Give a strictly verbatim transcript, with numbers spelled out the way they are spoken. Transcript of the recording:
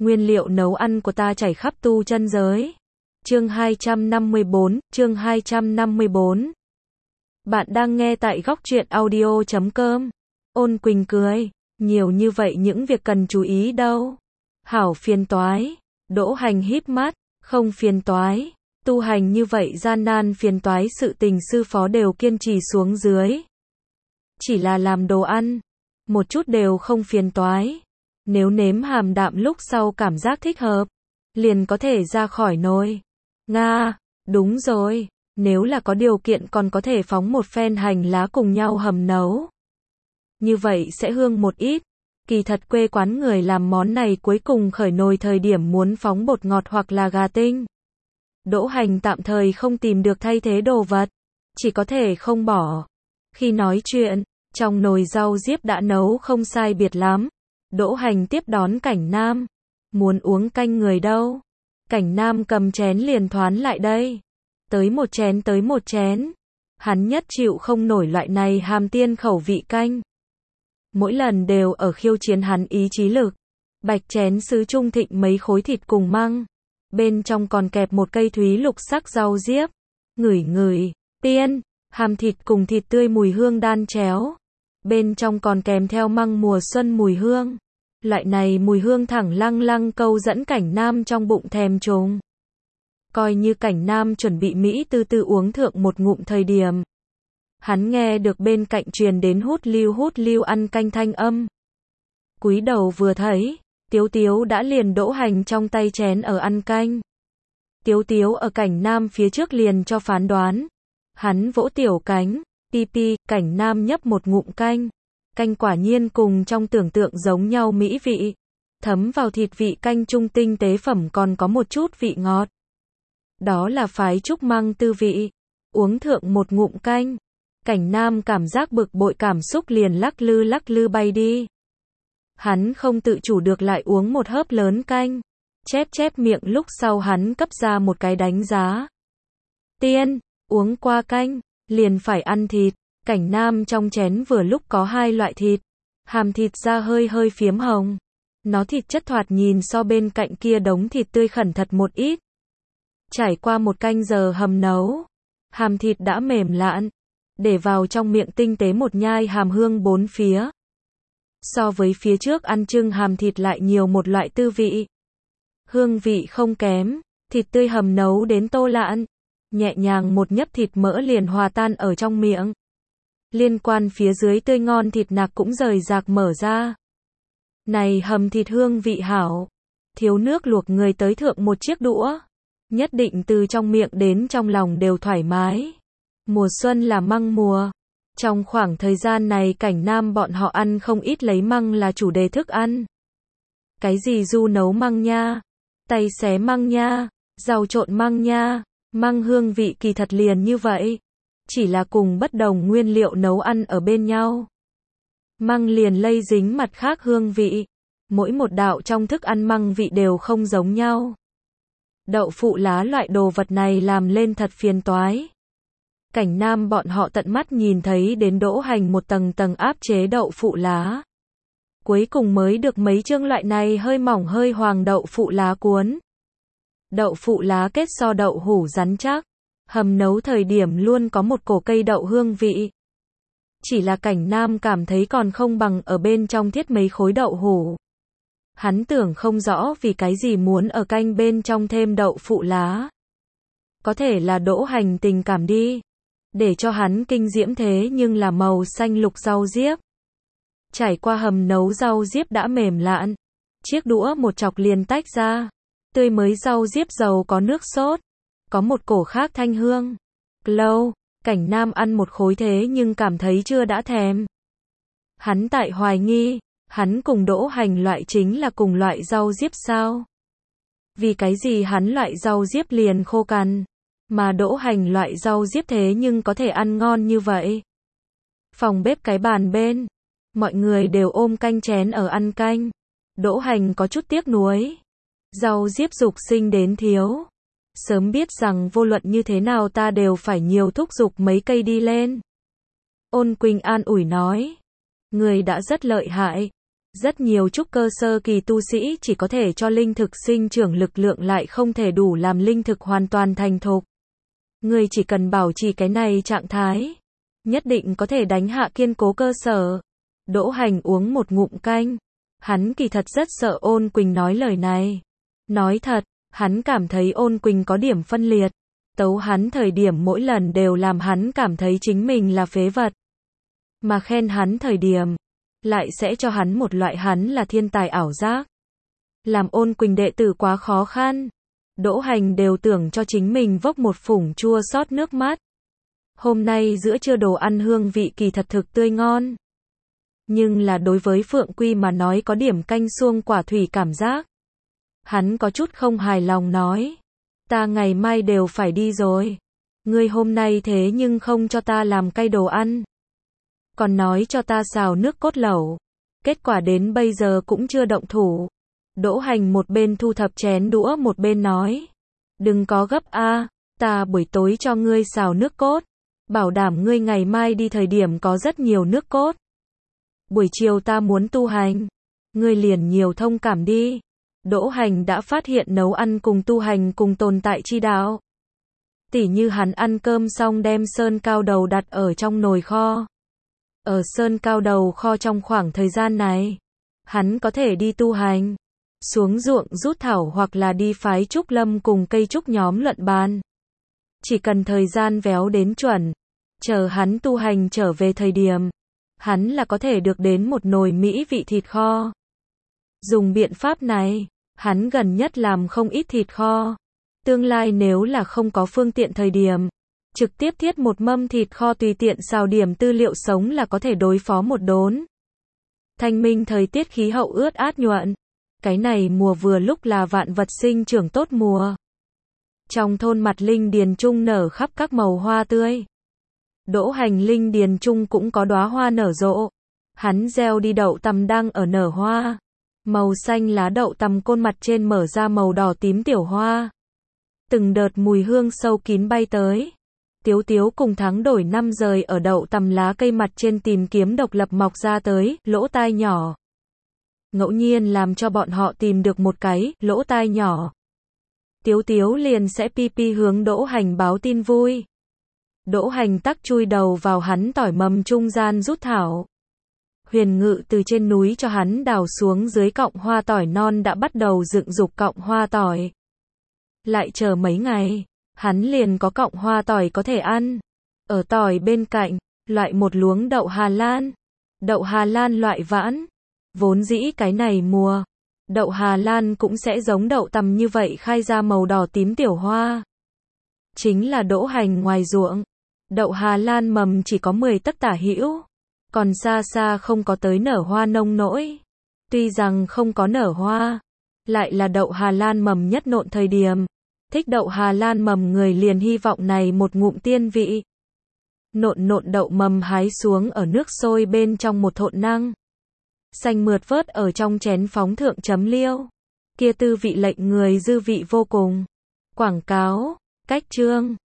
Nguyên liệu nấu ăn của ta chảy khắp tu chân giới. Chương hai trăm năm mươi bốn, chương hai trăm năm mươi bốn. Bạn đang nghe tại góc truyện audio chấm com. Ôn Quỳnh cười, nhiều như vậy những việc cần chú ý đâu. Hảo phiền toái. Đỗ Hành híp mắt, không phiền toái. Tu hành như vậy gian nan phiền toái sự tình sư phó đều kiên trì xuống dưới. Chỉ là làm đồ ăn, một chút đều không phiền toái. Nếu nếm hàm đạm lúc sau cảm giác thích hợp, liền có thể ra khỏi nồi. Nga, đúng rồi, nếu là có điều kiện còn có thể phóng một phen hành lá cùng nhau hầm nấu. Như vậy sẽ hương một ít. Kỳ thật quê quán người làm món này cuối cùng khởi nồi thời điểm muốn phóng bột ngọt hoặc là gà tinh. Đỗ Hành tạm thời không tìm được thay thế đồ vật, chỉ có thể không bỏ. Khi nói chuyện, trong nồi rau diếp đã nấu không sai biệt lắm. Đỗ Hành tiếp đón Cảnh Nam. Muốn uống canh người đâu? Cảnh Nam cầm chén liền thoán lại đây. Tới một chén tới một chén. Hắn nhất chịu không nổi loại này hàm tiên khẩu vị canh. Mỗi lần đều ở khiêu chiến hắn ý chí lực. Bạch chén sứ trung thịnh mấy khối thịt cùng măng. Bên trong còn kẹp một cây thúy lục sắc rau diếp. Ngửi ngửi, tiên, hàm thịt cùng thịt tươi mùi hương đan chéo. Bên trong còn kèm theo măng mùa xuân mùi hương. Loại này mùi hương thẳng lăng lăng câu dẫn Cảnh Nam trong bụng thèm trùng. Coi như Cảnh Nam chuẩn bị Mỹ từ từ uống thượng một ngụm thời điểm. Hắn nghe được bên cạnh truyền đến hút lưu hút lưu ăn canh thanh âm. Cúi đầu vừa thấy, Tiếu Tiếu đã liền Đỗ Hành trong tay chén ở ăn canh. Tiếu Tiếu ở Cảnh Nam phía trước liền cho phán đoán. Hắn vỗ tiểu cánh, pi pi, Cảnh Nam nhấp một ngụm canh. Canh quả nhiên cùng trong tưởng tượng giống nhau mỹ vị. Thấm vào thịt vị canh trung tinh tế phẩm còn có một chút vị ngọt. Đó là phái trúc măng tư vị. Uống thượng một ngụm canh. Cảnh Nam cảm giác bực bội cảm xúc liền lắc lư lắc lư bay đi. Hắn không tự chủ được lại uống một hớp lớn canh. Chép chép miệng lúc sau hắn cấp ra một cái đánh giá. Tiên, uống qua canh, liền phải ăn thịt. Cảnh Nam trong chén vừa lúc có hai loại thịt. Hàm thịt da hơi hơi phiếm hồng. Nó thịt chất thoạt nhìn so bên cạnh kia đống thịt tươi khẩn thật một ít. Trải qua một canh giờ hầm nấu. Hàm thịt đã mềm lạn. Để vào trong miệng tinh tế một nhai hàm hương bốn phía. So với phía trước ăn trưng hàm thịt lại nhiều một loại tư vị. Hương vị không kém. Thịt tươi hầm nấu đến tô lạn. Nhẹ nhàng một nhấp thịt mỡ liền hòa tan ở trong miệng. Liên quan phía dưới tươi ngon thịt nạc cũng rời rạc mở ra. Này hầm thịt hương vị hảo. Thiếu nước luộc người tới thượng một chiếc đũa. Nhất định từ trong miệng đến trong lòng đều thoải mái. Mùa xuân là măng mùa. Trong khoảng thời gian này Cảnh Nam bọn họ ăn không ít lấy măng là chủ đề thức ăn. Cái gì du nấu măng nha. Tay xé măng nha. Rau trộn măng nha. Măng hương vị kỳ thật liền như vậy. Chỉ là cùng bất đồng nguyên liệu nấu ăn ở bên nhau. Măng liền lây dính mặt khác hương vị. Mỗi một đạo trong thức ăn măng vị đều không giống nhau. Đậu phụ lá loại đồ vật này làm lên thật phiền toái. Cảnh Nam bọn họ tận mắt nhìn thấy đến Đỗ Hành một tầng tầng áp chế đậu phụ lá. Cuối cùng mới được mấy chương loại này hơi mỏng hơi hoàng đậu phụ lá cuốn. Đậu phụ lá kết so đậu hủ rắn chắc. Hầm nấu thời điểm luôn có một cổ cây đậu hương vị. Chỉ là Cảnh Nam cảm thấy còn không bằng ở bên trong thiết mấy khối đậu hủ. Hắn tưởng không rõ vì cái gì muốn ở canh bên trong thêm đậu phụ lá. Có thể là Đỗ Hành tình cảm đi. Để cho hắn kinh diễm thế nhưng là màu xanh lục rau diếp. Trải qua hầm nấu rau diếp đã mềm lạn. Chiếc đũa một chọc liền tách ra. Tươi mới rau diếp dầu có nước sốt. Có một cổ khác thanh hương. Lâu, Cảnh Nam ăn một khối thế nhưng cảm thấy chưa đã thèm. Hắn tại hoài nghi, hắn cùng Đỗ Hành loại chính là cùng loại rau diếp sao? Vì cái gì hắn loại rau diếp liền khô cằn, mà Đỗ Hành loại rau diếp thế nhưng có thể ăn ngon như vậy? Phòng bếp cái bàn bên, mọi người đều ôm canh chén ở ăn canh. Đỗ Hành có chút tiếc nuối. Rau diếp dục sinh đến thiếu. Sớm biết rằng vô luận như thế nào ta đều phải nhiều thúc giục mấy cây đi lên. Ôn Quỳnh an ủi nói. Người đã rất lợi hại. Rất nhiều trúc cơ sơ kỳ tu sĩ chỉ có thể cho linh thực sinh trưởng lực lượng lại không thể đủ làm linh thực hoàn toàn thành thục. Ngươi chỉ cần bảo trì cái này trạng thái, nhất định có thể đánh hạ kiên cố cơ sở. Đỗ Hành uống một ngụm canh. Hắn kỳ thật rất sợ Ôn Quỳnh nói lời này. Nói thật, hắn cảm thấy Ôn Quỳnh có điểm phân liệt. Tấu hắn thời điểm mỗi lần đều làm hắn cảm thấy chính mình là phế vật. Mà khen hắn thời điểm, lại sẽ cho hắn một loại hắn là thiên tài ảo giác. Làm Ôn Quỳnh đệ tử quá khó khăn. Đỗ Hành đều tưởng cho chính mình vốc một phủng chua xót nước mắt. Hôm nay giữa trưa đồ ăn hương vị kỳ thật thực tươi ngon. Nhưng là đối với Phượng Quy mà nói có điểm canh xuông quả thủy cảm giác. Hắn có chút không hài lòng nói. Ta ngày mai đều phải đi rồi. Ngươi hôm nay thế nhưng không cho ta làm cay đồ ăn. Còn nói cho ta xào nước cốt lẩu. Kết quả đến bây giờ cũng chưa động thủ. Đỗ Hành một bên thu thập chén đũa một bên nói. Đừng có gấp a, ta buổi tối cho ngươi xào nước cốt. Bảo đảm ngươi ngày mai đi thời điểm có rất nhiều nước cốt. Buổi chiều ta muốn tu hành. Ngươi liền nhiều thông cảm đi. Đỗ Hành đã phát hiện nấu ăn cùng tu hành cùng tồn tại chi đạo. Tỉ như hắn ăn cơm xong đem sơn cao đầu đặt ở trong nồi kho. Ở sơn cao đầu kho trong khoảng thời gian này, hắn có thể đi tu hành, xuống ruộng rút thảo hoặc là đi phái trúc lâm cùng cây trúc nhóm luận bàn. Chỉ cần thời gian véo đến chuẩn, chờ hắn tu hành trở về thời điểm, hắn là có thể được đến một nồi mỹ vị thịt kho. Dùng biện pháp này, hắn gần nhất làm không ít thịt kho. Tương lai nếu là không có phương tiện thời điểm, trực tiếp thiết một mâm thịt kho tùy tiện xào điểm tư liệu sống là có thể đối phó một đốn. Thanh minh thời tiết khí hậu ướt át nhuận. Cái này mùa vừa lúc là vạn vật sinh trưởng tốt mùa. Trong thôn mặt linh điền trung nở khắp các màu hoa tươi. Đỗ Hành linh điền trung cũng có đóa hoa nở rộ. Hắn gieo đi đậu tằm đang ở nở hoa. Màu xanh lá đậu tằm côn mặt trên mở ra màu đỏ tím tiểu hoa. Từng đợt mùi hương sâu kín bay tới. Tiếu Tiếu cùng Thắng đổi năm rời ở đậu tằm lá cây mặt trên tìm kiếm độc lập mọc ra tới, lỗ tai nhỏ. Ngẫu nhiên làm cho bọn họ tìm được một cái, lỗ tai nhỏ. Tiếu Tiếu liền sẽ pi pi hướng Đỗ Hành báo tin vui. Đỗ Hành tắc chui đầu vào hắn tỏi mầm trung gian rút thảo. Huyền Ngự từ trên núi cho hắn đào xuống dưới cọng hoa tỏi non đã bắt đầu dựng dục cọng hoa tỏi. Lại chờ mấy ngày, hắn liền có cọng hoa tỏi có thể ăn. Ở tỏi bên cạnh, loại một luống đậu Hà Lan. Đậu Hà Lan loại vãn. Vốn dĩ cái này mùa, đậu Hà Lan cũng sẽ giống đậu tằm như vậy khai ra màu đỏ tím tiểu hoa. Chính là Đỗ Hành ngoài ruộng. Đậu Hà Lan mầm chỉ có mười tấc tả hữu. Còn xa xa không có tới nở hoa nông nỗi. Tuy rằng không có nở hoa, lại là đậu Hà Lan mầm nhất nộn thời điểm. Thích đậu Hà Lan mầm người liền hy vọng này một ngụm tiên vị. Nộn nộn đậu mầm hái xuống ở nước sôi bên trong một thộn năng. Xanh mượt vớt ở trong chén phóng thượng chấm liêu. Kia tư vị lệnh người dư vị vô cùng. Quảng cáo, cách chương.